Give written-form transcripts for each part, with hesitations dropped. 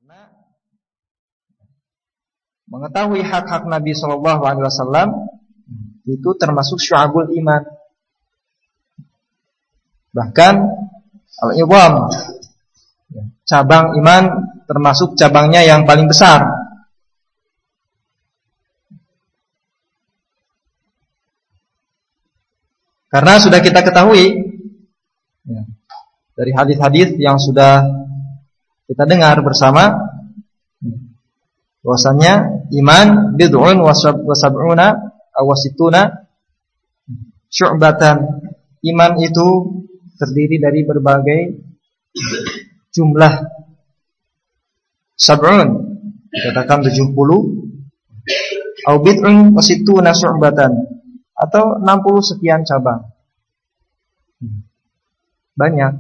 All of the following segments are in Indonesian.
Karena mengetahui hak-hak Nabi Shallallahu Alaihi Wasallam itu termasuk syu'abul iman. Bahkan al-idham, cabang iman, termasuk cabangnya yang paling besar. Karena sudah kita ketahui dari hadis-hadis yang sudah kita dengar bersama, bahwasanya iman bid'un wa sab'una aw wasituna syu'batan. Iman itu terdiri dari berbagai jumlah. Sab'un, dikatakan 70, aw bid'un wa sittuna syu'batan, atau 60 sekian cabang. Banyak.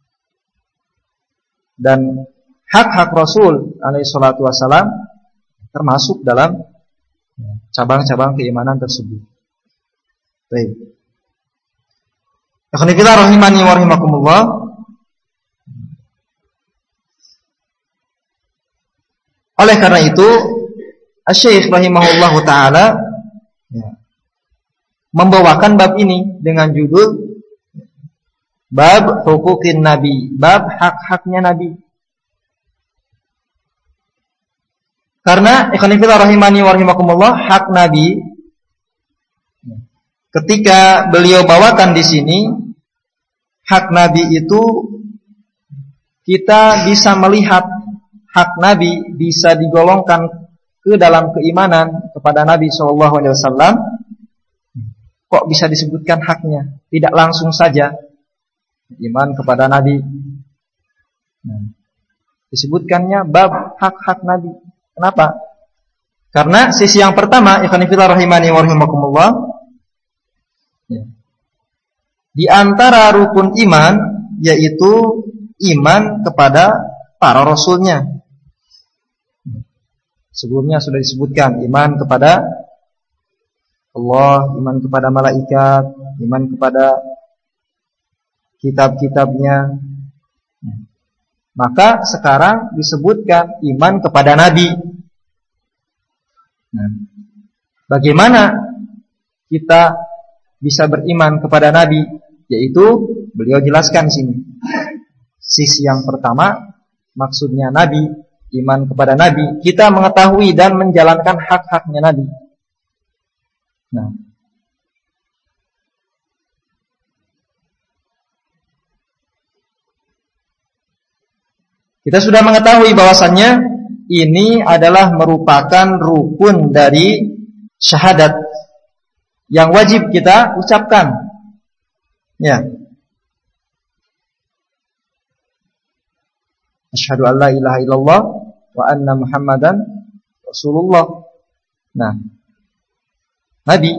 Dan hak-hak Rasul alaihi salatu wasalam termasuk dalam cabang-cabang keimanan tersebut. Baik. Ikhwanifillah rahimani wa rahimakumullah. Oleh karena itu, Asy-Syaikh rahimahullahu taala membawakan bab ini dengan judul Bab Huquqin Nabi, bab hak-haknya Nabi. Karena ikhwanifillah rahimani wa rahimakumullah, hak Nabi ketika beliau bawakan di sini, hak Nabi itu kita bisa melihat hak Nabi bisa digolongkan ke dalam keimanan kepada Nabi sallallahu alaihi wasallam. Kok bisa disebutkan haknya? Tidak langsung saja iman kepada Nabi. Disebutkannya bab hak-hak Nabi. Kenapa? Karena sisi yang pertama, ikhwanifillah rahimani wa rahimakumullah, di antara rukun iman yaitu iman kepada para rasulnya. Sebelumnya sudah disebutkan iman kepada Allah, iman kepada malaikat, iman kepada kitab-kitabnya. Maka sekarang disebutkan iman kepada Nabi. Bagaimana kita bisa beriman kepada Nabi? Yaitu beliau jelaskan sini. Sisi yang pertama, maksudnya Nabi, iman kepada Nabi, kita mengetahui dan menjalankan hak-haknya Nabi. Kita sudah mengetahui bahwasannya ini adalah merupakan rukun dari syahadat yang wajib kita ucapkan. Asyhadu an la ilaha illallah wa anna Muhammadan Rasulullah. Nabi.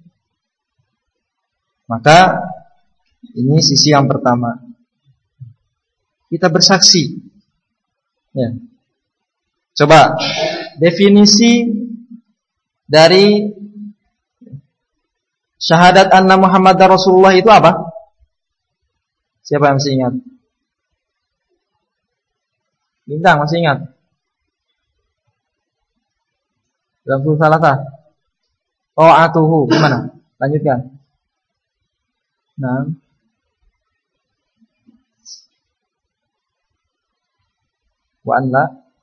Maka ini sisi yang pertama. Kita bersaksi. Coba definisi dari syahadat anna Muhammadar Rasulullah itu apa? Siapa yang masih ingat? Bintang masih ingat? Dalam surah Salasah. Ta'atuhu, gimana? Lanjutkan. Wa anna.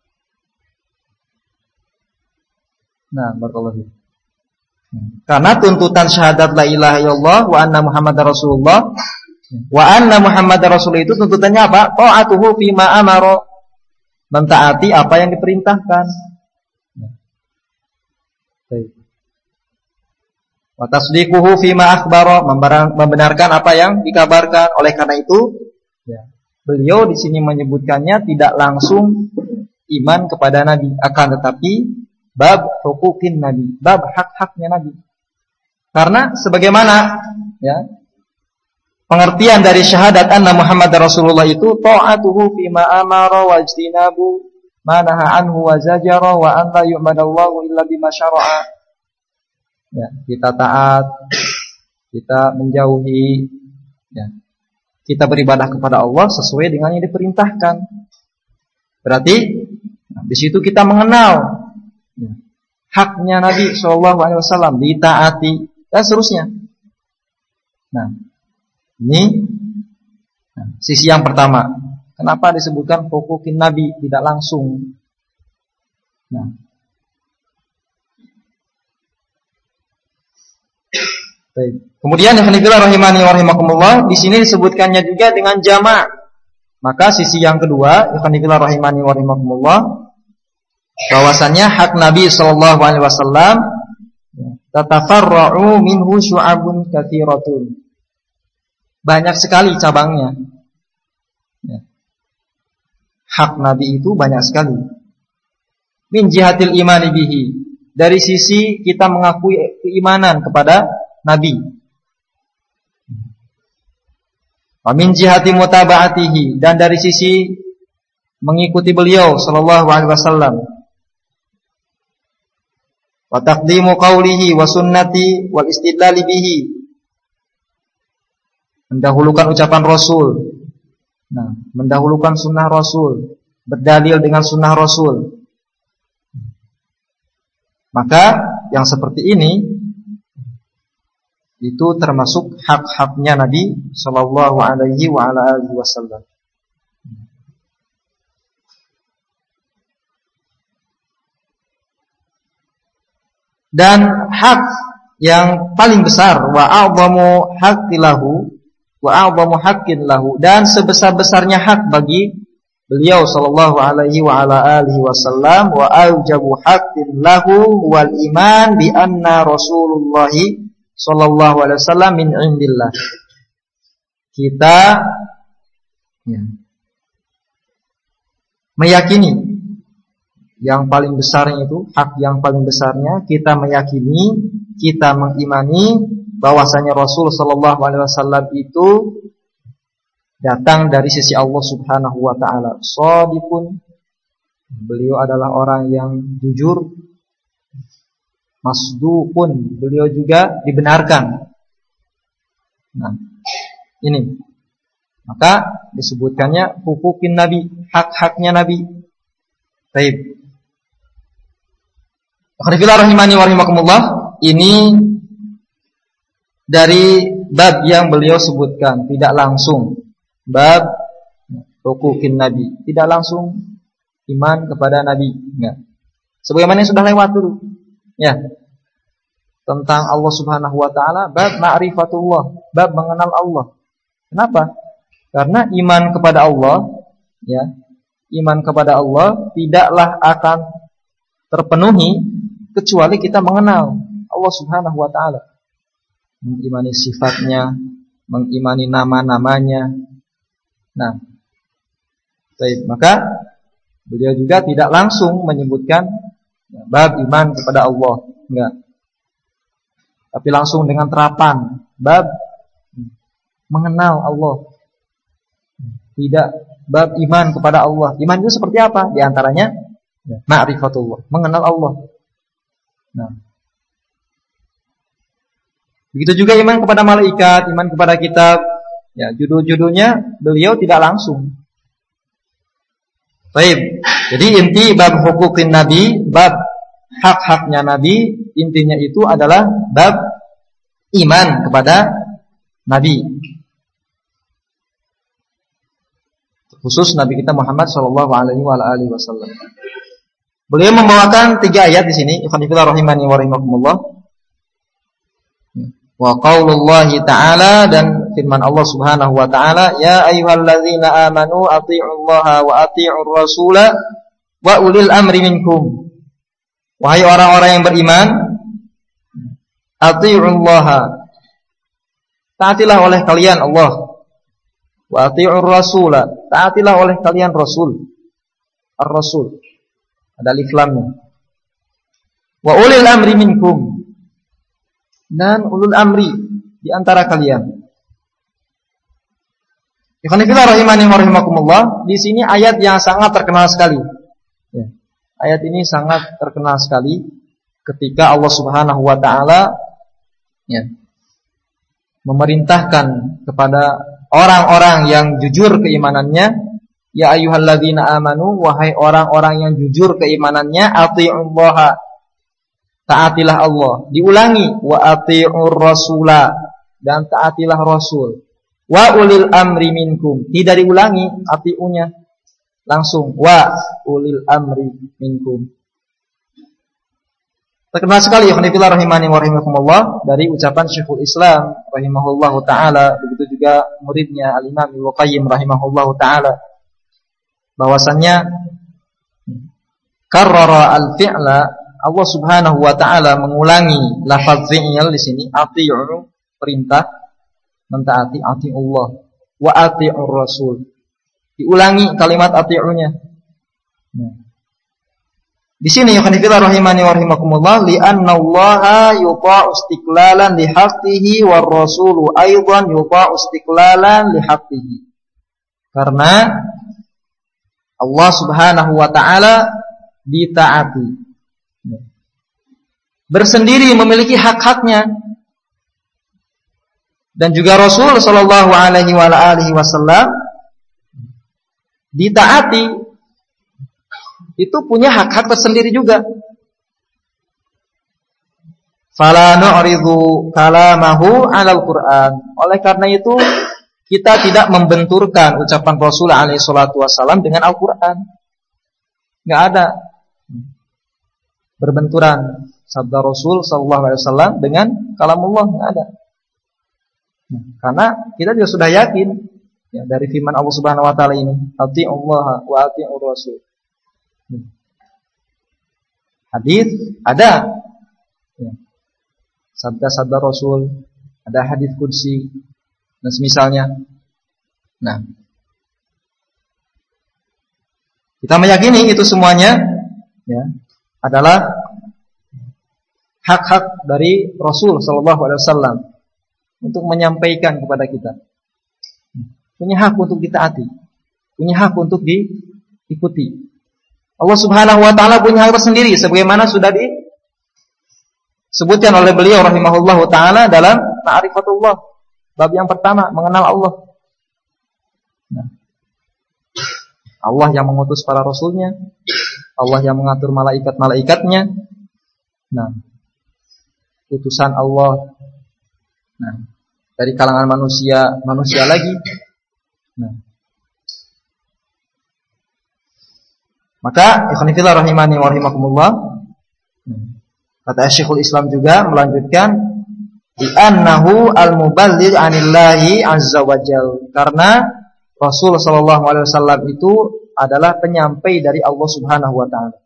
Barakallahu fiik. Karena tuntutan syahadat la ilaha illallah wa anna Muhammadar Rasulullah, wa anna Muhammadar Rasulullah itu tuntutannya apa? Ta'atuhu fima amara, mentaati apa yang diperintahkan. Wa tasdiquhu fima akhbara, membenarkan apa yang dikabarkan. Oleh karena itu, beliau di sini menyebutkannya tidak langsung iman kepada Nabi, akan tetapi bab huquqin Nabi, bab hak-haknya Nabi. Karena sebagaimana pengertian dari syahadat anna Muhammadar Rasulullah itu ta'atuhu fima amara wa ijtinabu ma nahaa anhu wa zajara wa an la yu'madallahu illa bima syara'a. Kita taat, kita menjauhi, kita beribadah kepada Allah sesuai dengan yang diperintahkan. Berarti di situ kita mengenal haknya Nabi SAW, ditaati dan seterusnya. Nah, ini sisi yang pertama. Kenapa disebutkan hukukin Nabi tidak langsung? Nah, baik. Kemudian yang kedua, rahimani wa rahimakumullah, di sini disebutkannya juga dengan jama'. Maka sisi yang kedua, yang kedua, rahimani wa rahimakumullah, bahwasannya hak Nabi sallallahu alaihi wasallam tatafarra'u minhu syu'abun katsiratun. Banyak sekali cabangnya. Hak Nabi itu banyak sekali. Min jihatil imani bihi, dari sisi kita mengakui keimanan kepada Nabi. Wa min jihati mutaba'atihi, dan dari sisi mengikuti beliau sallallahu alaihi wasallam. Wa taqdimu qawlihi wa sunnati wal istidlali bihi, mendahulukan ucapan Rasul. Nah, mendahulukan sunnah Rasul, berdalil dengan sunnah Rasul. Maka yang seperti ini itu termasuk hak-haknya Nabi sallallahu alaihi wa ala alihi wasallam. Dan hak yang paling besar, wa a'zamu haqqilahu wa a'zamu haqqin lahu, dan sebesar-besarnya hak bagi beliau sallallahu alaihi wa ala alihi wasallam, wa aujabu haqqin lahu wal iman bi anna Rasulullah sallallahu alaihi wasallam min indillah. Kita meyakini yang paling besarnya itu, hak yang paling besarnya kita meyakini, kita mengimani bahwasanya Rasul sallallahu alaihi wasallam itu datang dari sisi Allah Subhanahu wa taala. Shadiqun, beliau adalah orang yang jujur. Masduqun, beliau juga dibenarkan. Nah, ini. Maka disebutkannya hukukin Nabi, hak-haknya Nabi. Baik. Akhirnya rahimani wa rahimakumullah, ini dari bab yang beliau sebutkan, tidak langsung bab hukukin Nabi, tidak langsung iman kepada Nabi, enggak. Sebagaimana yang sudah lewat dulu, ya, tentang Allah Subhanahu wa taala, bab ma'rifatullah, bab mengenal Allah. Kenapa? Karena iman kepada Allah, ya, iman kepada Allah tidaklah akan terpenuhi kecuali kita mengenal Allah Subhanahu wa taala, mengimani sifatnya, mengimani nama-namanya. Nah, baik, maka beliau juga tidak langsung menyebutkan bab iman kepada Allah, enggak. Tapi langsung dengan terapan bab mengenal Allah. Tidak bab iman kepada Allah. Iman itu seperti apa? Di antaranya ma'rifatullah, mengenal Allah. Nah, begitu juga iman kepada malaikat, iman kepada kitab. Ya, judul-judulnya beliau tidak langsung. Baik. Jadi inti bab hukukin Nabi, bab hak-haknya Nabi, intinya itu adalah bab iman kepada Nabi. Khusus Nabi kita Muhammad sallallahu alaihi wasallam. Beliau membawakan 3 ayat di sini, ikhwanillah rahimani wa rahimakumullah. Wa qaulullahi ta'ala, dan firman Allah Subhanahu wa ta'ala, ya ayyuhalladzina amanu athi'ullaha wa athi'ur rasula wa ulil amri minkum. Wahai orang-orang yang beriman, athi'ullaha, taatilah oleh kalian Allah, wa athi'ur rasula, taatilah oleh kalian Rasul. Ar-Rasul ada alif lamnya. Wa ulil amri minkum, dan ulul amri di antara kalian. Ikhwanillah rahimani wa rahimakumullah, di sini ayat yang sangat terkenal sekali. Ya. Ayat ini sangat terkenal sekali ketika Allah Subhanahu wa taala, ya, memerintahkan kepada orang-orang yang jujur keimanannya, Ya ayyuhalladzina amanu, wahai orang-orang yang jujur keimanannya, atiullaha, taatilah Allah. Diulangi, wa atiur rasula, dan taatilah Rasul. Wa ulil amri minkum, tidak diulangi atiunya, langsung wa ulil amri minkum. Terkenal sekali ya khonifillah rahimani wa rahimakumullah dari ucapan Syekhul Islam rahimahullahu ta'ala, begitu juga muridnya Al-Imam Ibnu Qayyim rahimahullahu ta'ala, bahwasannya karrara al-fi'la, Allah subhanahu wa ta'ala mengulangi lafaz fi'il di sini, ati'u, perintah, mentaati, ati'ullah, wa ati'ur rasul, diulangi kalimat ati'unya. Di sini khonifillah rahimani wa rahimakumullah, li'anna Allaha yuta'u istiqlalan li haqqihi war rasulu aidan yuta'u istiqlalan li haqqihi. Karena Allah subhanahu wa ta'ala ditaati, bersendiri memiliki hak-haknya, dan juga Rasul sallallahu alaihi wa alihi wasallam ditaati, itu punya hak-hak tersendiri juga. Fala nu'ridu kalamahu 'alal Qur'an. Oleh karena itu kita tidak membenturkan ucapan Rasul alaihi salatu wasallam dengan Al-Qur'an. Enggak ada berbenturan sabda Rasul sallallahu alaihi wasallam dengan kalamullah, enggak ada. Karena kita juga sudah yakin ya, dari firman Allah Subhanahu wa taala ini, atiullaha wa atiur rasul. Hadis ada ya, sabda-sabda Rasul, ada hadis qudsi dan semisalnya. Nah, kita meyakini itu semuanya ya, adalah hak-hak dari Rasul sallallahu alaihi wasallam untuk menyampaikan kepada kita. Punya hak untuk ditaati, punya hak untuk diikuti. Allah Subhanahu wa taala punya hak tersendiri sebagaimana sudah disebutkan oleh beliau rahimahullahu taala dalam Ma'rifatullah, bab yang pertama, mengenal Allah. Nah, Allah yang mengutus para rasulnya, Allah yang mengatur malaikat-malaikatnya. Nah, utusan Allah. Nah, dari kalangan manusia lagi. Nah, maka ikhwanifillah rahimani wa rahimakumullah, kata Syekhul Islam juga melanjutkan, bi annahu al-muballigh 'anillahi 'azza wajal, karena Rasul sallallahu alaihi wasallam itu adalah penyampai dari Allah Subhanahu wa taala.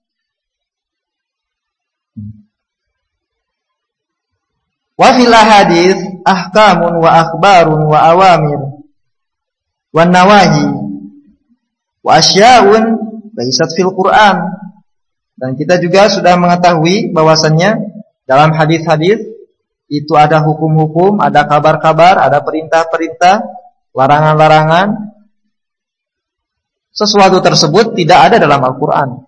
Wa fil hadits ahkamun wa akhbarun wa awamir wa nawahi wa asya'un laisat fil Quran. Dan kita juga sudah mengetahui bahwasannya dalam hadis-hadis itu ada hukum-hukum, ada kabar-kabar, ada perintah-perintah, larangan-larangan. Sesuatu tersebut tidak ada dalam Al-Quran.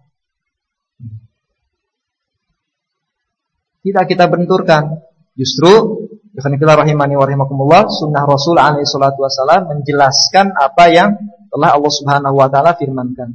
Tidak kita benturkan. Justru ikhwanillah rahimani wa rahimakumullah, sunnah Rasul alaihi salatu wasallam menjelaskan apa yang telah Allah Subhanahu wa taala firmankan.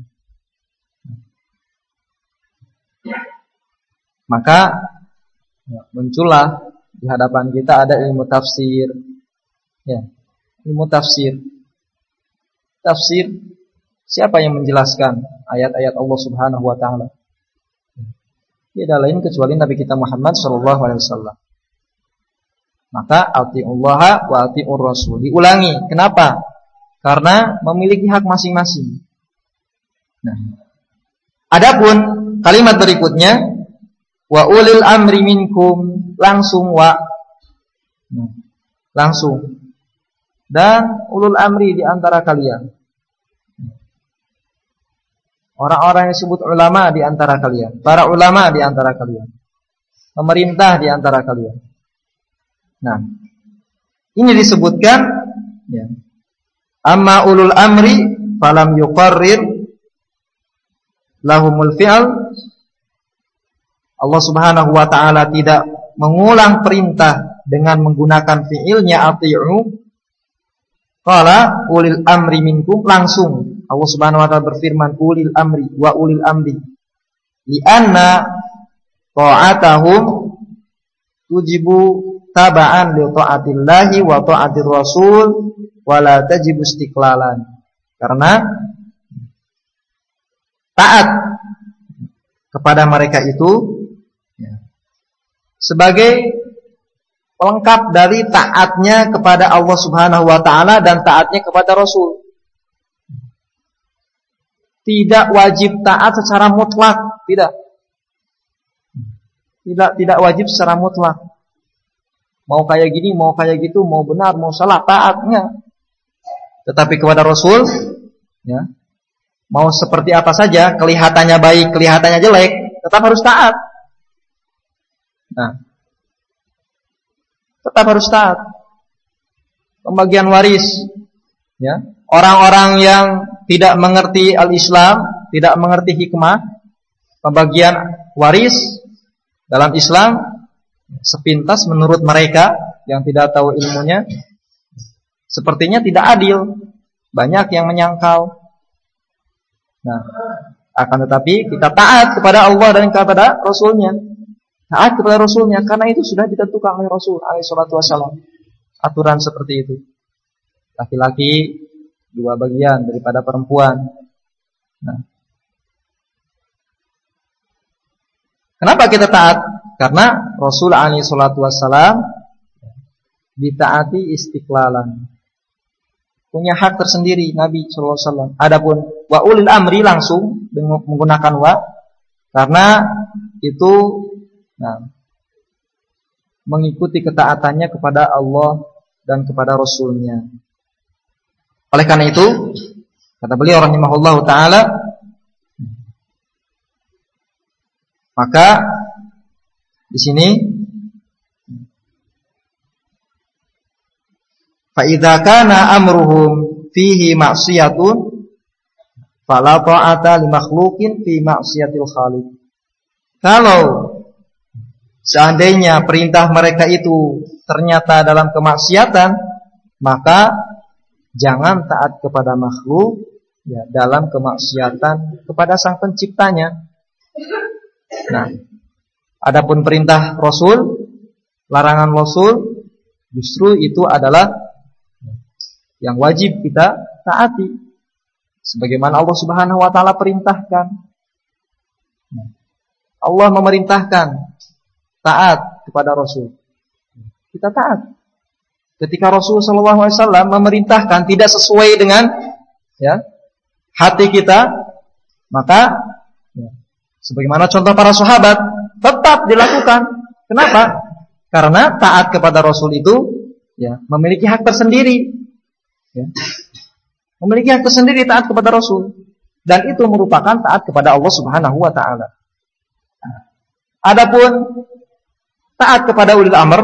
Maka muncullah di hadapan kita ada ilmu tafsir. Ya, ilmu tafsir. Tafsir, siapa yang menjelaskan ayat-ayat Allah Subhanahu wa taala? Tidak lain kecuali Nabi kita Muhammad sallallahu alaihi wasallam. Maka atiullaha wa atiur rasul. Diulangi. Kenapa? Karena memiliki hak masing-masing. Nah, adapun kalimat berikutnya, wa ulil amri minkum, langsung wa, langsung, dan ulul amri di antara kalian, orang-orang yang disebut ulama di antara kalian, para ulama di antara kalian, pemerintah di antara kalian. Nah, ini disebutkan ya, amma ulul amri falam yuqarrir lahumul fi'al. Allah Subhanahu wa taala tidak mengulang perintah dengan menggunakan fi'ilnya ati'u. Qala ulil amri minkum, langsung Allah Subhanahu wa taala berfirman ulil amri wa ulil amri li'anna ta'atahum tujibu taba'an li ta'atillahi wa ta'atir rasul wa la tajibu istiqlalan. Karena taat kepada mereka itu sebagai pelengkap dari taatnya kepada Allah Subhanahu wa taala dan taatnya kepada Rasul. Tidak wajib taat secara mutlak, tidak wajib secara mutlak. Mau kayak gini, mau kayak gitu, mau benar, mau salah, taatnya. Tetapi kepada Rasul, ya, mau seperti apa saja, kelihatannya baik, kelihatannya jelek, tetap harus taat. Nah, tetap harus taat. Pembagian waris, ya. Orang-orang yang tidak mengerti al-Islam, tidak mengerti hikmah pembagian waris dalam Islam, sepintas menurut mereka yang tidak tahu ilmunya, sepertinya tidak adil. Banyak yang menyangkal. Nah, akan tetapi kita taat kepada Allah dan kepada Rasulnya. Taat kepada Rasulnya, karena itu sudah ditentukan oleh Rasul alaihissalam. Aturan seperti itu. Laki-laki 2 bagian daripada perempuan. Nah, kenapa kita taat? Karena Rasul alaihissalam ditaati istiqlalan. Punya hak tersendiri Nabi SAW. Adapun wa ulil amri langsung menggunakan wa, karena itu mengikuti ketaatannya kepada Allah dan kepada Rasulnya. Oleh karena itu, kata beliau rahimahullahu ta'ala, maka di sini fa idza kana amruhum fihi ma'siyatun fala ta'ata li makhluqin fi ma'siyatil khaliq. Kalau seandainya perintah mereka itu ternyata dalam kemaksiatan, maka jangan taat kepada makhluk ya, dalam kemaksiatan kepada Sang Penciptanya. Nah, adapun perintah Rasul, larangan Rasul, justru itu adalah yang wajib kita taati, sebagaimana Allah Subhanahu wa taala perintahkan. Allah memerintahkan taat kepada Rasul, kita taat. Ketika Rasulullah SAW memerintahkan tidak sesuai dengan hati kita, maka sebagaimana contoh para sahabat, tetap dilakukan. Kenapa? Karena taat kepada Rasul itu memiliki hak tersendiri. Memiliki hak tersendiri taat kepada Rasul, dan itu merupakan taat kepada Allah Subhanahu wa taala. Adapun taat kepada ulil amr,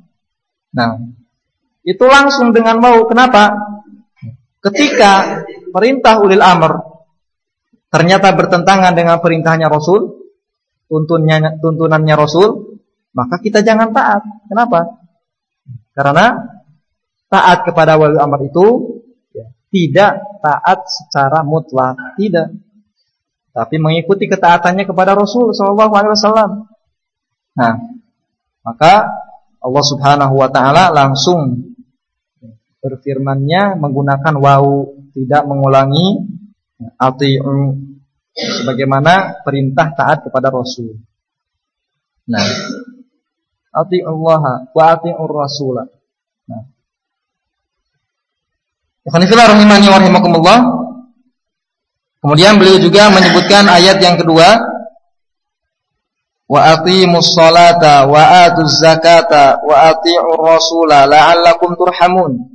itu langsung dengan mau. Kenapa? Ketika perintah ulil amr ternyata bertentangan dengan perintahnya Rasul, tuntunannya Rasul, maka kita jangan taat. Kenapa? Karena taat kepada ulil amr itu tidak taat secara mutlak, tidak, tapi mengikuti ketaatannya kepada Rasul SAW. Nah, maka Allah Subhanahu wa taala langsung berfirman-Nya menggunakan wau, tidak mengulangi ati'u, sebagaimana perintah taat kepada Rasul. Nah, ati'ullaha wa ati'ur rasulah. Nah, ikhwanifillah rahimani wa rahimakumullah. Kemudian beliau juga menyebutkan ayat yang kedua, wa aqimus salata wa atuz zakata wa ati'ur rasula la'allakum turhamun.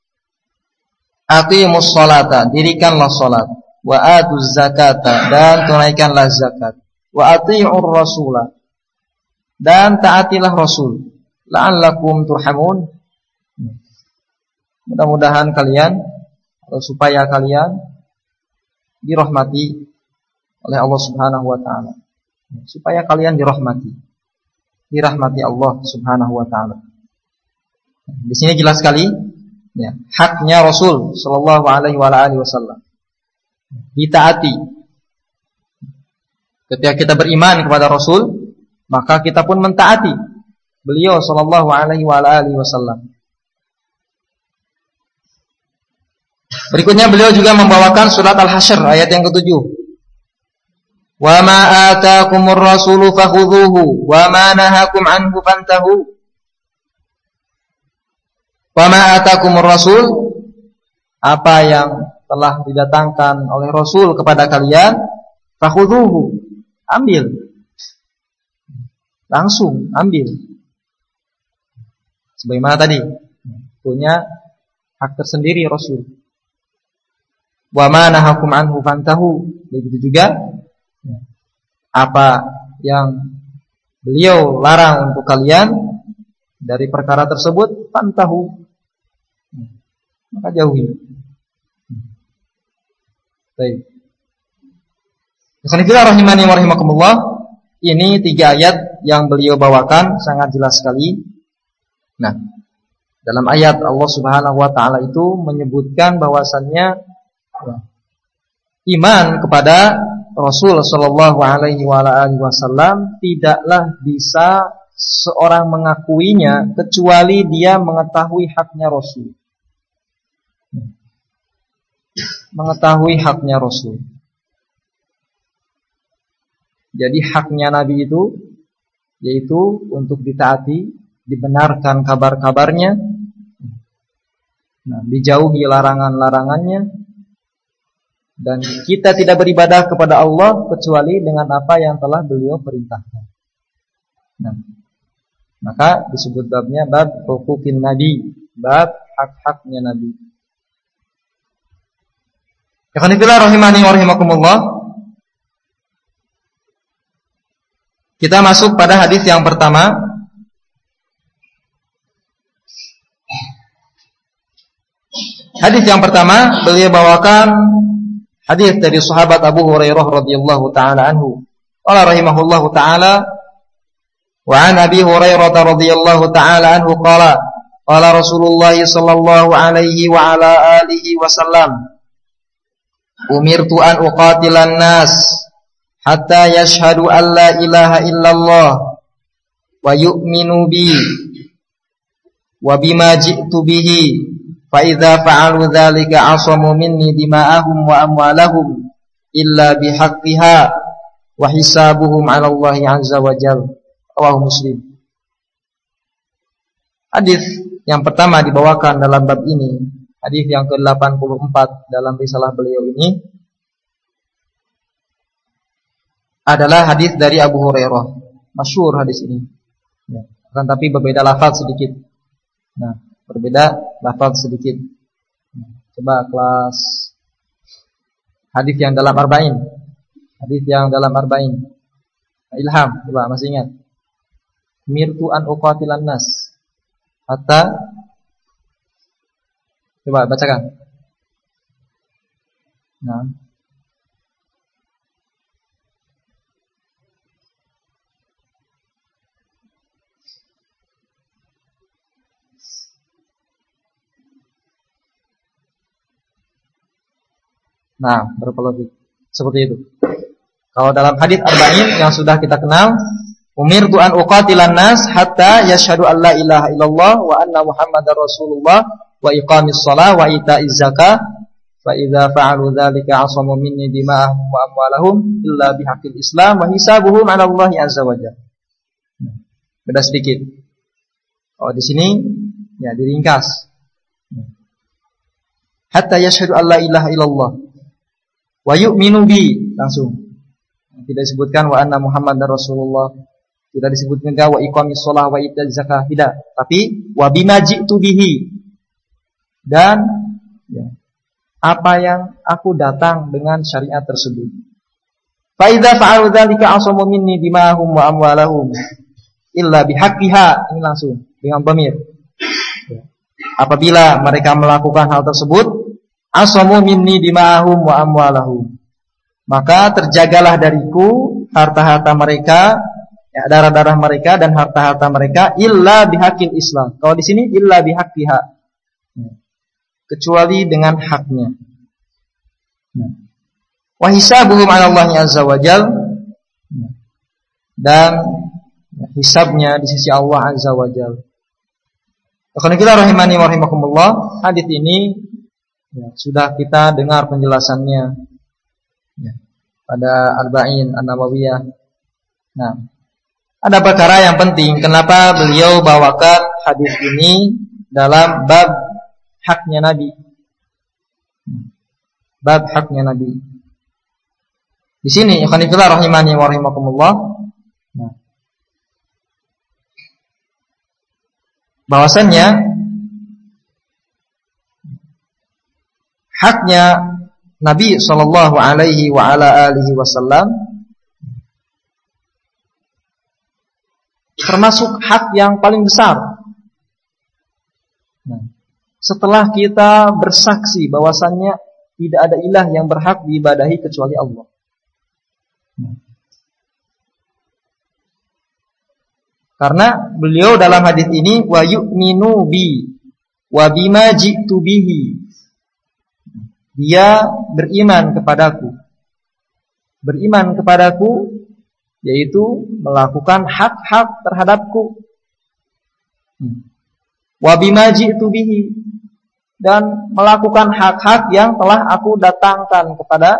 Aqimus salata, dirikanlah salat, wa atuz zakata, dan tunaikanlah zakat, wa ati'ur rasula, dan taatilah Rasul, la'allakum turhamun. Mudah-mudahan kalian, supaya kalian dirahmati oleh Allah Subhanahu wa taala. Supaya kalian dirahmati Allah Subhanahu wa taala. Di sini jelas sekali haknya Rasul sallallahu alaihi wasallam. ditaati. Ketika kita beriman kepada Rasul, maka kita pun mentaati beliau sallallahu alaihi wasallam. Berikutnya beliau juga membawakan surat Al-Hasyr ayat yang ke-7. Wa ma ataakumur rasulu fakhudhuhu wa ma nahakum anhu fantahu. Wa ma ataakumur rasul, apa yang telah didatangkan oleh Rasul kepada kalian, fakhudhuhu, ambil. Langsung ambil. Sebagaimana tadi, punya hak tersendiri Rasul. Wa ma nahakum anhu fantahu. Begitu juga apa yang beliau larang untuk kalian dari perkara tersebut, fantahu, maka jauhi. Baik. Ikhwanifillah rahimani wa rahimakumullah. Ini 3 ayat yang beliau bawakan sangat jelas sekali. Nah, dalam ayat Allah Subhanahu wa taala itu menyebutkan bahwasannya iman kepada Rasul sallallahu alaihi wasallam tidaklah bisa seorang mengakuinya kecuali dia mengetahui haknya Rasul. Mengetahui haknya Rasul. Jadi haknya Nabi itu yaitu untuk ditaati, dibenarkan kabar-kabarnya, dijauhi larangan-larangannya, dan kita tidak beribadah kepada Allah kecuali dengan apa yang telah beliau perintahkan. Nah, maka disebut babnya bab huquqin Nabi, bab hak-haknya Nabi. Ikhwanifillah rahimani wa rahimakumullah. Kita masuk pada hadis yang pertama. Hadis yang pertama beliau bawakan hadis dari sahabat Abu Hurairah radhiyallahu taala anhu. Qala rahimahullahu taala wa an Abi Hurairah radhiyallahu taala anhu qala qala Rasulullah sallallahu alaihi wa ala alihi wasallam umirtu an uqatilan nas hatta yashhadu an la ilaha illallah wa yu'minu bi wa bima ji'tu bihi fa idza fa'alu dzalika 'asamu minni dima'ahum wa amwalahum illa bihaqqiha wa hisabuhum 'ala Allah 'azza wa jalla. Rawahu Muslim. Hadis yang pertama dibawakan dalam bab ini, hadis yang ke-84 dalam risalah beliau ini adalah hadis dari Abu Hurairah. Masyhur hadis ini. Ya, akan tapi berbeda lafaz sedikit. Nah, berbeda lafaz sedikit. Coba kelas hadis yang dalam arba'in. Hadis yang dalam arba'in. Ilham, coba masih ingat? Mirtu an uqatilan nas hatta, coba bacakan. Nah, berpeluang seperti itu. Kalau dalam hadis arba'in yang sudah kita kenal, umirtu an uqatilan nas hatta yashhadu an la ilaha illallah wa anna muhammadar rasulullah wa iqamis shalah wa ita'iz zakah fa idza fa'alu dzalika 'asamu minni dima'ahum wa amwalahum illa bihaqqil islam wa hisabuhum 'ala Allah 'azza wa jalla. Beda sedikit. Oh, di sini ya diringkas. Hatta yashhadu an la ilaha illallah wa yu'minu bi, langsung. Tidak disebutkan wa anna muhammadar rasulullah, tidak disebutkan wa iqamis shalah wa ita'iz zakah, tidak, tapi wa bima ji'tu bihi, dan ya, apa yang aku datang dengan syariat tersebut. Fa idza fa'alu dzalika 'asamu minni dima'ahum wa amwalahum illa bihaqqiha, ini langsung dengan dhamir. Apabila mereka melakukan hal tersebut, 'asamu minni dima'ahum wa amwalahum, maka terjagalah dariku harta-harta mereka, ya, darah-darah mereka dan harta-harta mereka, illa bihaqqil Islam. Kalau di sini illa bihaqqiha, kecuali dengan haknya. wa hisabuhum 'ala Allah azza wajal, dan hisabnya di sisi Allah azza wajal. Akhirnya rahimani wa rahimakumullah, hadis ini sudah kita dengar penjelasannya pada Arba'in An-Nawawiyah. Nah, ada perkara yang penting kenapa beliau bawakan hadis ini dalam bab haknya Nabi. Bab haknya Nabi. Di sini ikhwan fillah rahimani wa rahimakumullah, bahwasannya haknya Nabi sallallahu alaihi wa ala alihi wasallam termasuk hak yang paling besar. Setelah kita bersaksi bahwasannya tidak ada ilah yang berhak diibadahi kecuali Allah. Karena beliau dalam hadis ini wa yu'minu bi wa bima ji'tu bihi. Dia beriman kepadaku. Beriman kepadaku yaitu melakukan hak-hak terhadapku. Wa bima ji'tu bihi, dan melakukan hak-hak yang telah aku datangkan kepada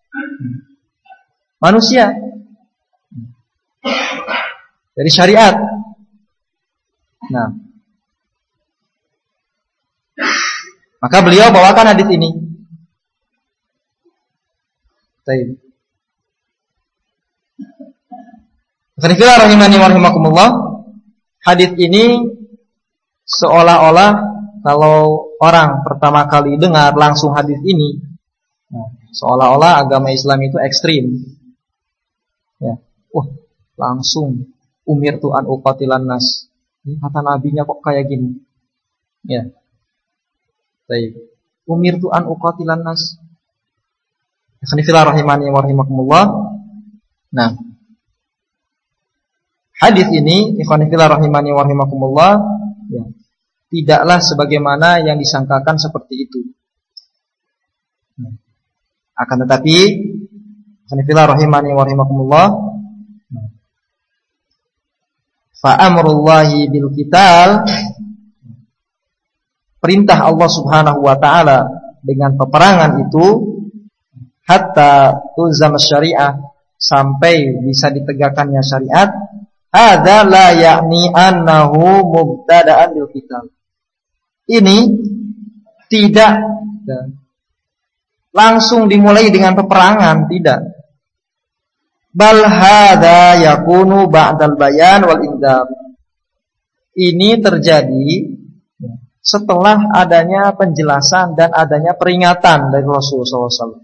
manusia dari syariat. Nah, maka beliau bawakan hadis ini. Baik. Khairullahi rahimani wa rahimakumullah. Hadis ini seolah-olah kalau orang pertama kali dengar langsung hadis ini, seolah-olah agama Islam itu ekstrim. Ya, langsung umirtu an uqatilan nas. Ini kata nabinya kok kayak gini. Ya. Baik. Umirtu an uqatilan nas. Khairullahi rahimani wa rahimakumullah. Nah, hadis ini ikhwanifillah rahimani wa rahimakumullah, ya, tidaklah sebagaimana yang disangkakan seperti itu. Akan tetapi ikhwanifillah rahimani wa rahimakumullah, fa amrullahi bil qital, perintah Allah Subhanahu wa taala dengan peperangan itu, hatta tuzam syariah, sampai bisa ditegakkannya syariat. Hadza la ya'ni annahu mubtada'an bil qital. Ini tidak langsung dimulai dengan peperangan, tidak. Bal hadza yakunu ba'dal bayan wal indar. Ini terjadi setelah adanya penjelasan dan adanya peringatan dari Rasulullah SAW.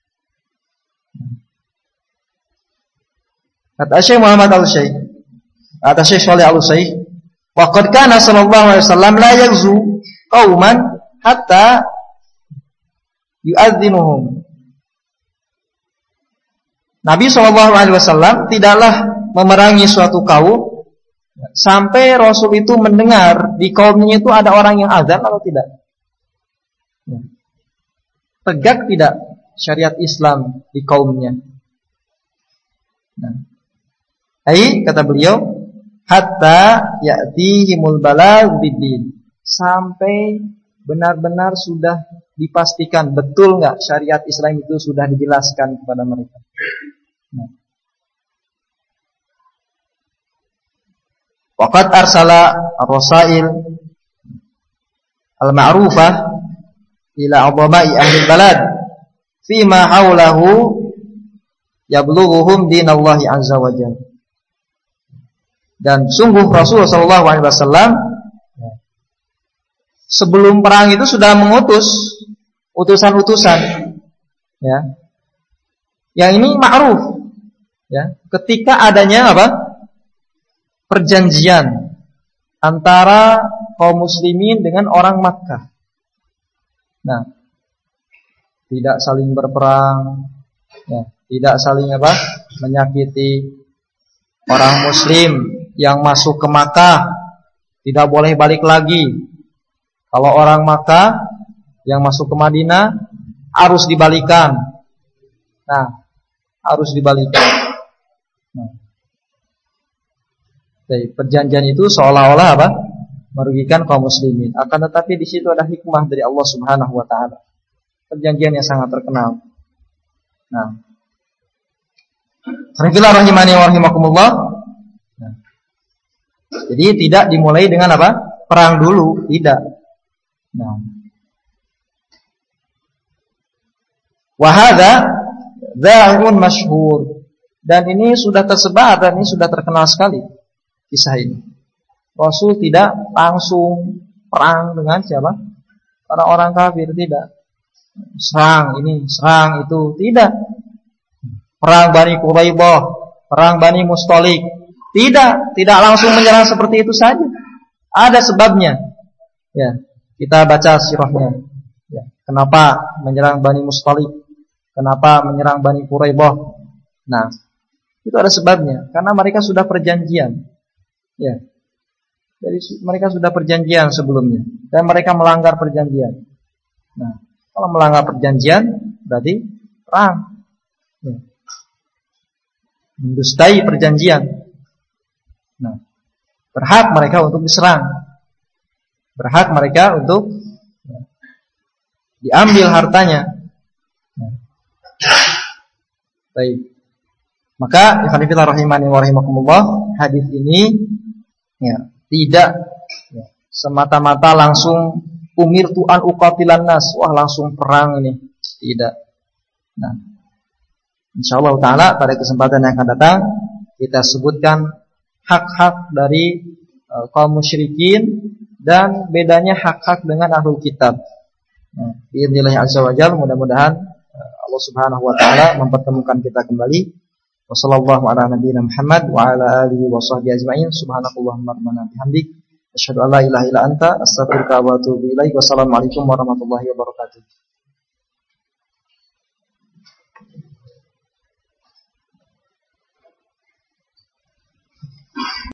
Kata Syekh Muhammad Al-Syekh, kata Syekh Shalih Al-Utsaimin, wa qad kana sallallahu alaihi wasallam la yaghzu qauman hatta yu'adzinuhum. Nabi sallallahu alaihi wasallam tidaklah memerangi suatu kaum sampai Rasul itu mendengar di kaumnya itu ada orang yang azan atau tidak. Tegak tidak syariat Islam di kaumnya. Nah, kata beliau, hatta ya'tihimul balagh biddin, sampai benar-benar sudah dipastikan betul enggak syariat Islam itu sudah dijelaskan kepada mereka. Waqad arsala ar-rasail al-ma'rufah ila 'udhama'i ahli balad fima haulahu yablughuhum dinallahi azza wa jalla. Dan sungguh Rasulullah SAW sebelum perang itu sudah mengutus utusan-utusan, ya. Yang ini ma'ruf, ya. Ketika adanya perjanjian antara kaum muslimin dengan orang Makkah. Nah, tidak saling berperang, ya. Tidak saling menyakiti orang muslim yang masuk ke Makkah, tidak boleh balik lagi. Kalau orang Makkah yang masuk ke Madinah harus dibalikan. Nah, harus dibalikan. Nah, jadi perjanjian itu seolah-olah apa? Merugikan kaum muslimin. Akan tetapi di situ ada hikmah dari Allah Subhanahu wa taala. Perjanjian yang sangat terkenal. Nah, rahimani wa rahimakumullah. Nah, jadi tidak dimulai dengan apa? Perang dulu, tidak. Nah, wa hadza dza'un masyhur. Dan ini sudah tersebar dan ini sudah terkenal sekali kisah ini. Rasul tidak langsung perang dengan siapa? Orang-orang kafir, tidak. Serang ini, serang itu, tidak. Perang Bani Quraidah, perang Bani Mustalik, tidak langsung menyerang seperti itu saja. Ada sebabnya. Ya, kita baca sirahnya. Ya, kenapa menyerang Bani Mustalik? Kenapa menyerang Bani Quraidah? Nah, itu ada sebabnya. Karena mereka sudah perjanjian. Ya. Jadi mereka sudah perjanjian sebelumnya dan mereka melanggar perjanjian. Nah, kalau melanggar perjanjian berarti perang. Ya. Mendustai perjanjian. Nah, berhak mereka untuk diserang. Berhak mereka untuk diambil hartanya. Nah. Baik. Maka ikhwan fillah rahimani wa rahimakumullah, hadis ini ya, tidak ya, semata-mata langsung umirtu an uqatilan nas, wah langsung perang ini. Tidak. Nah, insyaallah taala pada kesempatan yang akan datang kita sebutkan hak-hak dari kaum musyrikin dan bedanya hak-hak dengan ahlul kitab. Nah, biidznillah azza wajalla, mudah-mudahan Allah Subhanahu wa taala mempertemukan kita kembali. Wassallallahu ala nabiyyina Muhammad wa ala alihi wa sahbihi ajma'in. Subhanakallahumma rabbana bihamdik asyhadu an la ilaha illa anta astaghfiruka wa atubu ilaik. Wassalamualaikum warahmatullahi wabarakatuh.